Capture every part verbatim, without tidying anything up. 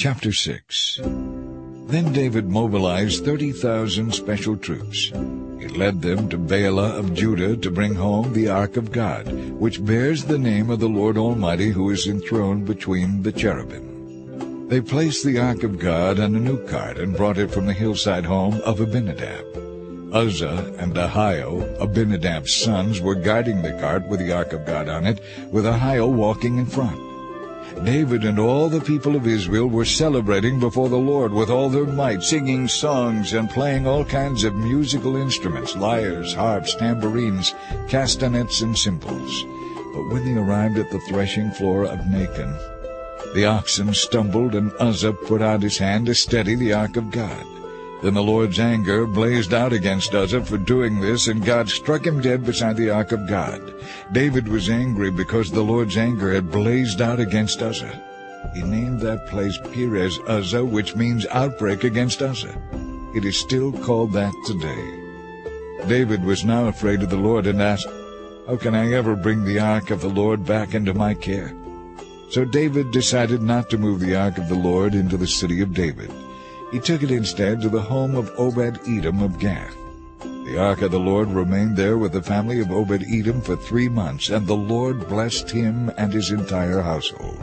Chapter six. Then David mobilized thirty thousand special troops. He led them to Baalah of Judah to bring home the ark of God, which bears the name of the Lord Almighty, who is enthroned between the cherubim. They placed the ark of God on a new cart and brought it from the hillside home of Abinadab. Uzzah and Ahio, Abinadab's sons, were guiding the cart with the ark of God on it, with Ahio walking in front. David and all the people of Israel were celebrating before the Lord with all their might, singing songs and playing all kinds of musical instruments, lyres, harps, tambourines, castanets, and cymbals. But when they arrived at the threshing floor of Nacon, the oxen stumbled, and Uzzah put out his hand to steady the ark of God. Then the Lord's anger blazed out against Uzzah for doing this, and God struck him dead beside the ark of God. David was angry because the Lord's anger had blazed out against Uzzah. He named that place Perez Uzzah, which means outbreak against Uzzah. It is still called that today. David was now afraid of the Lord and asked, "How can I ever bring the ark of the Lord back into my care?" So David decided not to move the ark of the Lord into the city of David. He took it instead to the home of Obed-Edom of Gath. The ark of the Lord remained there with the family of Obed-Edom for three months, and the Lord blessed him and his entire household.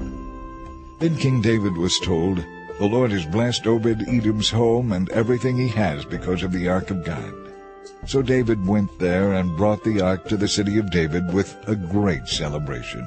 Then King David was told, "The Lord has blessed Obed-Edom's home and everything he has because of the ark of God." So David went there and brought the ark to the city of David with a great celebration.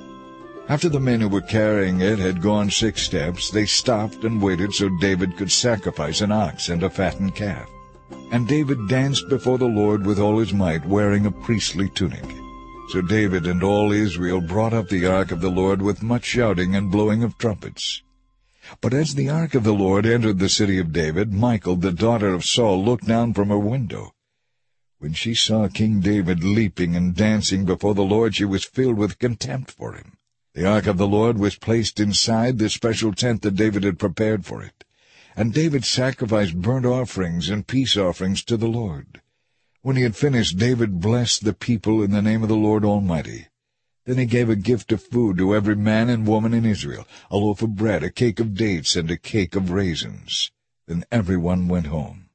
After the men who were carrying it had gone six steps, they stopped and waited so David could sacrifice an ox and a fattened calf. And David danced before the Lord with all his might, wearing a priestly tunic. So David and all Israel brought up the ark of the Lord with much shouting and blowing of trumpets. But as the ark of the Lord entered the city of David, Michal, the daughter of Saul, looked down from her window. When she saw King David leaping and dancing before the Lord, she was filled with contempt for him. The ark of the Lord was placed inside the special tent that David had prepared for it. And David sacrificed burnt offerings and peace offerings to the Lord. When he had finished, David blessed the people in the name of the Lord Almighty. Then he gave a gift of food to every man and woman in Israel, a loaf of bread, a cake of dates, and a cake of raisins. Then everyone went home.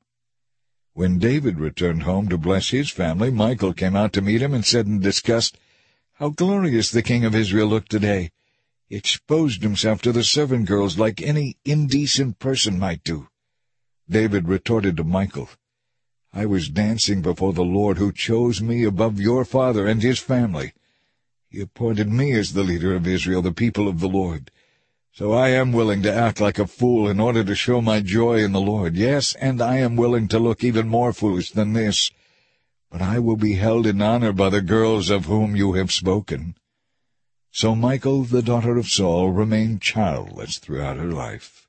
When David returned home to bless his family, Michal came out to meet him and said in disgust, "How glorious the king of Israel looked today! He exposed himself to the servant girls like any indecent person might do." David retorted to Michal, "I was dancing before the Lord, who chose me above your father and his family. He appointed me as the leader of Israel, the people of the Lord. So I am willing to act like a fool in order to show my joy in the Lord. Yes, and I am willing to look even more foolish than this. But I will be held in honor by the girls of whom you have spoken." So Michal, the daughter of Saul, remained childless throughout her life.